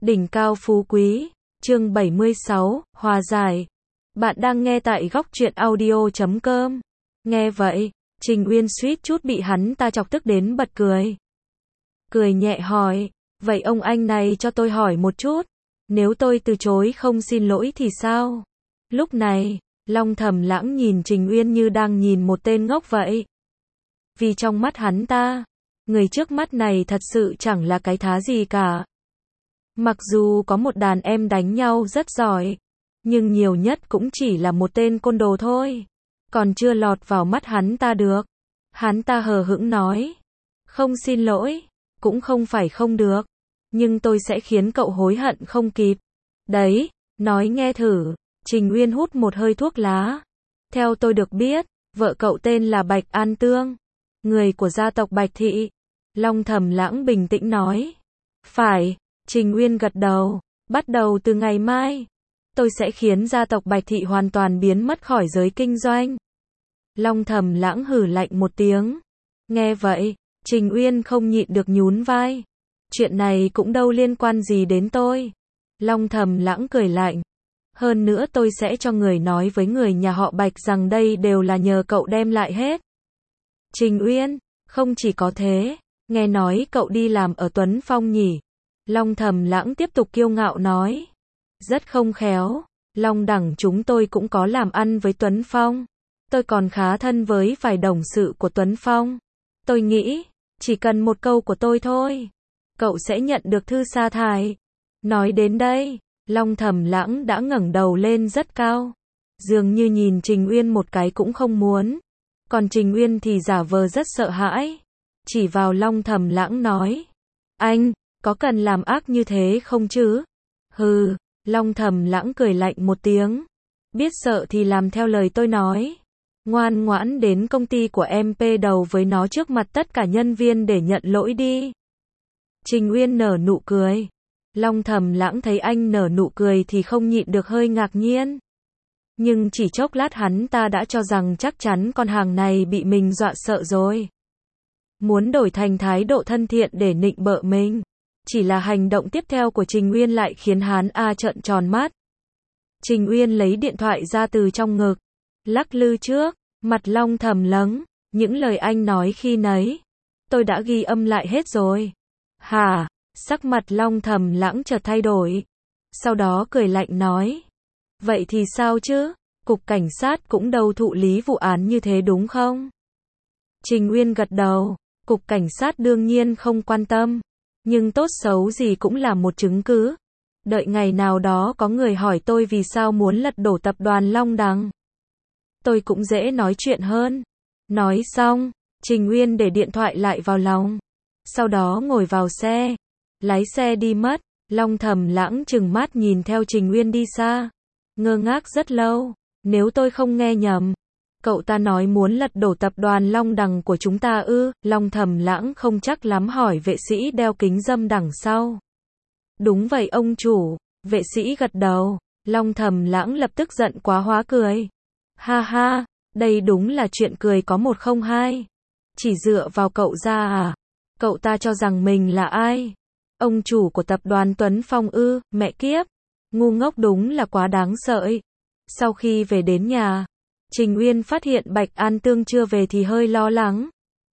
Đỉnh cao phú quý, chương 76, hòa giải. Bạn đang nghe tại góc truyện audio.com. Nghe vậy, Trình Uyên suýt chút bị hắn ta chọc tức đến bật cười. Cười nhẹ hỏi, vậy ông anh này cho tôi hỏi một chút, nếu tôi từ chối không xin lỗi thì sao? Lúc này, Long Thầm Lãng nhìn Trình Uyên như đang nhìn một tên ngốc vậy. Vì trong mắt hắn ta, người trước mắt này thật sự chẳng là cái thá gì cả. Mặc dù có một đàn em đánh nhau rất giỏi, nhưng nhiều nhất cũng chỉ là một tên côn đồ thôi. Còn chưa lọt vào mắt hắn ta được. Hắn ta hờ hững nói. Không xin lỗi, cũng không phải không được. Nhưng tôi sẽ khiến cậu hối hận không kịp. Đấy, nói nghe thử. Trình Uyên hút một hơi thuốc lá. Theo tôi được biết, vợ cậu tên là Bạch An Tương, người của gia tộc Bạch Thị. Long Thầm Lãng bình tĩnh nói. Phải. Trình Uyên gật đầu. Bắt đầu từ ngày mai, tôi sẽ khiến gia tộc Bạch Thị hoàn toàn biến mất khỏi giới kinh doanh. Long Thầm Lãng hừ lạnh một tiếng. Nghe vậy, Trình Uyên không nhịn được nhún vai. Chuyện này cũng đâu liên quan gì đến tôi. Long Thầm Lãng cười lạnh. Hơn nữa tôi sẽ cho người nói với người nhà họ Bạch rằng đây đều là nhờ cậu đem lại hết. Trình Uyên, không chỉ có thế, nghe nói cậu đi làm ở Tuấn Phong nhỉ? Long Thầm Lãng tiếp tục kiêu ngạo nói. Rất không khéo, Long đẳng chúng tôi cũng có làm ăn với Tuấn Phong. Tôi còn khá thân với vài đồng sự của Tuấn Phong. Tôi nghĩ, chỉ cần một câu của tôi thôi, cậu sẽ nhận được thư sa thải. Nói đến đây, Long Thầm Lãng đã ngẩng đầu lên rất cao. Dường như nhìn Trình Uyên một cái cũng không muốn. Còn Trình Uyên thì giả vờ rất sợ hãi. Chỉ vào Long Thầm Lãng nói. Anh, có cần làm ác như thế không chứ? Hừ, Long Thầm Lãng cười lạnh một tiếng. Biết sợ thì làm theo lời tôi nói. Ngoan ngoãn đến công ty của em pê đầu với nó trước mặt tất cả nhân viên để nhận lỗi đi. Trình Uyên nở nụ cười. Long Thầm Lãng thấy anh nở nụ cười thì không nhịn được hơi ngạc nhiên. Nhưng chỉ chốc lát hắn ta đã cho rằng chắc chắn con hàng này bị mình dọa sợ rồi. Muốn đổi thành thái độ thân thiện để nịnh bợ mình. Chỉ là hành động tiếp theo của Trình Uyên lại khiến hắn trợn tròn mắt. Trình Uyên lấy điện thoại ra từ trong ngực, lắc lư trước, mặt Long Thầm Lãng, những lời anh nói khi nấy, tôi đã ghi âm lại hết rồi. Hả? Sắc mặt Long Thầm Lãng chợt thay đổi. Sau đó cười lạnh nói. Vậy thì sao chứ? Cục cảnh sát cũng đâu thụ lý vụ án như thế đúng không? Trình Uyên gật đầu. Cục cảnh sát đương nhiên không quan tâm. Nhưng tốt xấu gì cũng là một chứng cứ. Đợi ngày nào đó có người hỏi tôi vì sao muốn lật đổ tập đoàn Long Đằng, tôi cũng dễ nói chuyện hơn. Nói xong, Trình Uyên để điện thoại lại vào lòng. Sau đó ngồi vào xe. Lái xe đi mất. Long Thầm Lãng trừng mắt nhìn theo Trình Uyên đi xa. Ngơ ngác rất lâu. Nếu tôi không nghe nhầm, cậu ta nói muốn lật đổ tập đoàn Long Đằng của chúng ta ư? Long Thầm Lãng không chắc lắm hỏi vệ sĩ đeo kính râm đằng sau. Đúng vậy ông chủ. Vệ sĩ gật đầu. Long Thầm Lãng lập tức giận quá hóa cười. Ha ha, đây đúng là chuyện cười có một không hai. Chỉ dựa vào cậu ra à? Cậu ta cho rằng mình là ai? Ông chủ của tập đoàn Tuấn Phong ư? Mẹ kiếp, ngu ngốc đúng là quá đáng sợ. Sau khi về đến nhà, Trình Uyên phát hiện Bạch An Tương chưa về thì hơi lo lắng.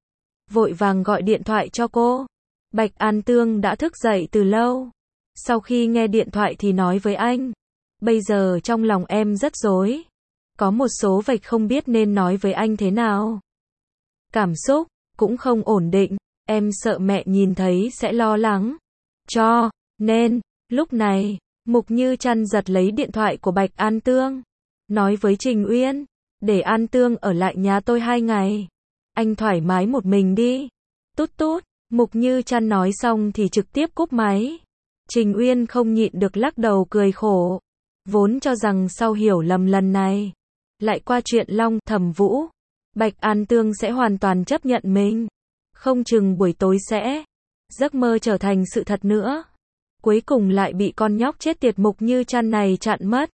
Vội vàng gọi điện thoại cho cô. Bạch An Tương đã thức dậy từ lâu. Sau khi nghe điện thoại thì nói với anh. Bây giờ trong lòng em rất rối. Có một số vạch không biết nên nói với anh thế nào. Cảm xúc cũng không ổn định. Em sợ mẹ nhìn thấy sẽ lo lắng. Cho nên, lúc này, Mục Như Trăn giật lấy điện thoại của Bạch An Tương. Nói với Trình Uyên. Để An Tương ở lại nhà tôi 2 ngày. Anh thoải mái một mình đi. Tút tút. Mục Như Trăn nói xong thì trực tiếp cúp máy. Trình Uyên không nhịn được lắc đầu cười khổ. Vốn cho rằng sau hiểu lầm lần này, lại qua chuyện Long Thầm Vũ, Bạch An Tương sẽ hoàn toàn chấp nhận mình. Không chừng buổi tối sẽ giấc mơ trở thành sự thật nữa. Cuối cùng lại bị con nhóc chết tiệt Mục Như Trăn này chặn mất.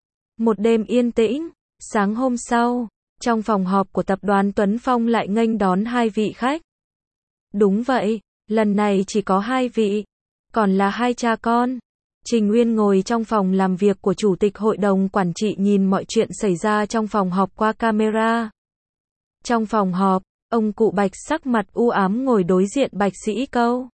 Một đêm yên tĩnh. Sáng hôm sau, trong phòng họp của tập đoàn Tuấn Phong lại nghênh đón 2 vị khách. Đúng vậy, lần này chỉ có 2 vị, còn là 2 cha con. Trình Uyên ngồi trong phòng làm việc của Chủ tịch Hội đồng Quản trị nhìn mọi chuyện xảy ra trong phòng họp qua camera. Trong phòng họp, ông cụ Bạch sắc mặt u ám ngồi đối diện Bạch Sĩ Câu.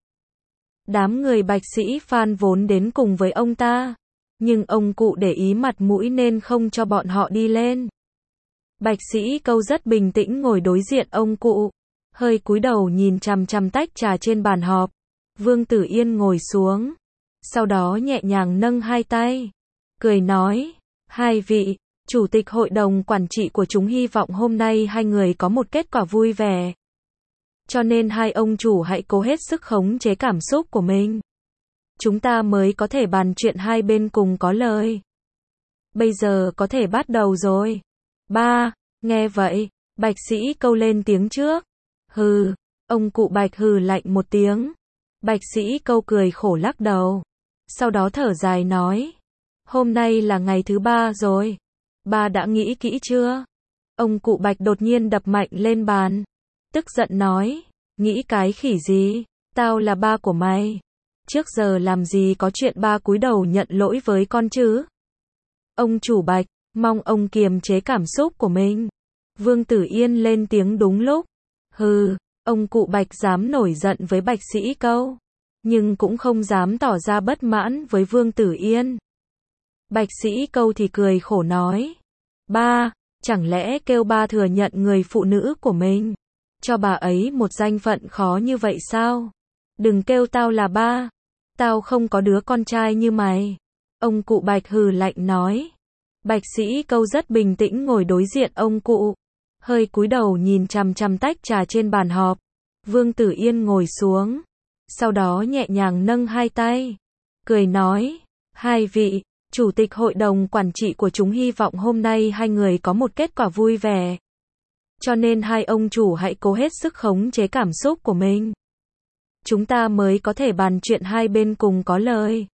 Đám người Bạch Sĩ Phan vốn đến cùng với ông ta, nhưng ông cụ để ý mặt mũi nên không cho bọn họ đi lên. Bạch Sĩ Câu rất bình tĩnh ngồi đối diện ông cụ, hơi cúi đầu nhìn chằm chằm tách trà trên bàn họp. Vương Tử Yên ngồi xuống, sau đó nhẹ nhàng nâng hai tay, cười nói, hai vị, Chủ tịch Hội đồng Quản trị của chúng hy vọng hôm nay hai người có một kết quả vui vẻ. Cho nên hai ông chủ hãy cố hết sức khống chế cảm xúc của mình. Chúng ta mới có thể bàn chuyện hai bên cùng có lời. Bây giờ có thể bắt đầu rồi. Ba, nghe vậy, Bạch Sĩ Câu lên tiếng trước. Hừ, ông cụ Bạch hừ lạnh một tiếng. Bạch Sĩ Câu cười khổ lắc đầu. Sau đó thở dài nói. Hôm nay là ngày thứ ba rồi. Ba đã nghĩ kỹ chưa? Ông cụ Bạch đột nhiên đập mạnh lên bàn. Tức giận nói. Nghĩ cái khỉ gì? Tao là ba của mày. Trước giờ làm gì có chuyện ba cúi đầu nhận lỗi với con chứ? Ông chủ Bạch, mong ông kiềm chế cảm xúc của mình. Vương Tử Yên lên tiếng đúng lúc. Hừ, ông cụ Bạch dám nổi giận với Bạch Sĩ Câu, nhưng cũng không dám tỏ ra bất mãn với Vương Tử Yên. Bạch Sĩ Câu thì cười khổ nói. Ba, chẳng lẽ kêu ba thừa nhận người phụ nữ của mình, cho bà ấy một danh phận khó như vậy sao? Đừng kêu tao là ba. Tao không có đứa con trai như mày. Ông cụ Bạch hừ lạnh nói. Bạch Sĩ Câu rất bình tĩnh ngồi đối diện ông cụ, hơi cúi đầu nhìn chằm chằm tách trà trên bàn họp. Vương Tử Yên ngồi xuống, sau đó nhẹ nhàng nâng hai tay, cười nói, hai vị, Chủ tịch Hội đồng Quản trị của chúng hy vọng hôm nay hai người có một kết quả vui vẻ. Cho nên hai ông chủ hãy cố hết sức khống chế cảm xúc của mình. Chúng ta mới có thể bàn chuyện hai bên cùng có lời.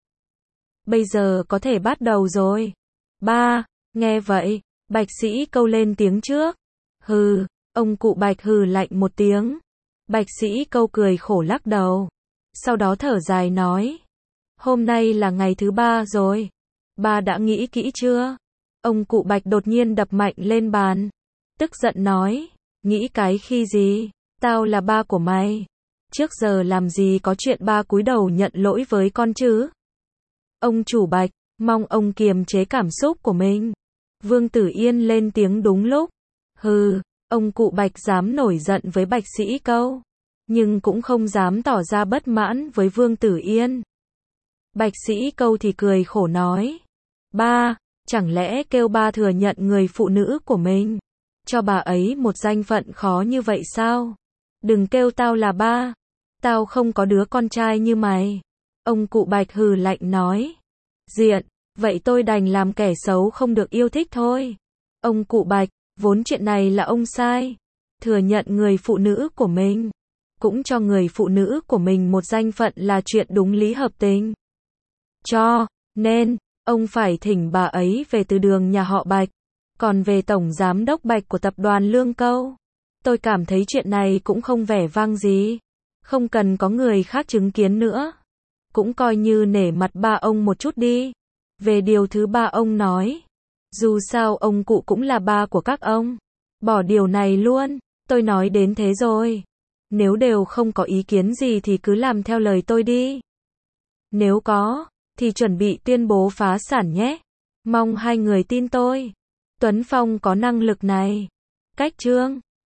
Bây giờ có thể bắt đầu rồi. Ba, nghe vậy, Bạch Sĩ Câu lên tiếng trước. Hừ, ông cụ Bạch hừ lạnh một tiếng. Bạch Sĩ Câu cười khổ lắc đầu. Sau đó thở dài nói. Hôm nay là ngày thứ ba rồi. Ba đã nghĩ kỹ chưa? Ông cụ Bạch đột nhiên đập mạnh lên bàn. Tức giận nói. Nghĩ cái khi gì? Tao là ba của mày. Trước giờ làm gì có chuyện ba cúi đầu nhận lỗi với con chứ? Ông chủ Bạch, mong ông kiềm chế cảm xúc của mình. Vương Tử Yên lên tiếng đúng lúc. Hừ, ông cụ Bạch dám nổi giận với Bạch Sĩ Câu, nhưng cũng không dám tỏ ra bất mãn với Vương Tử Yên. Bạch Sĩ Câu thì cười khổ nói. Ba, chẳng lẽ kêu ba thừa nhận người phụ nữ của mình, cho bà ấy một danh phận khó như vậy sao? Đừng kêu tao là ba. Tao không có đứa con trai như mày. Ông cụ Bạch hừ lạnh nói. Diện, vậy tôi đành làm kẻ xấu không được yêu thích thôi. Ông cụ Bạch, vốn chuyện này là ông sai. Thừa nhận người phụ nữ của mình, cũng cho người phụ nữ của mình một danh phận là chuyện đúng lý hợp tình. Cho nên, ông phải thỉnh bà ấy về từ đường nhà họ Bạch. Còn về tổng giám đốc Bạch của tập đoàn Lương Câu, tôi cảm thấy chuyện này cũng không vẻ vang gì. Không cần có người khác chứng kiến nữa. Cũng coi như nể mặt ba ông một chút đi. Về điều thứ ba ông nói, dù sao ông cụ cũng là ba của các ông. Bỏ điều này luôn, tôi nói đến thế rồi. Nếu đều không có ý kiến gì thì cứ làm theo lời tôi đi. Nếu có, thì chuẩn bị tuyên bố phá sản nhé. Mong hai người tin tôi. Tuấn Phong có năng lực này. Cách chương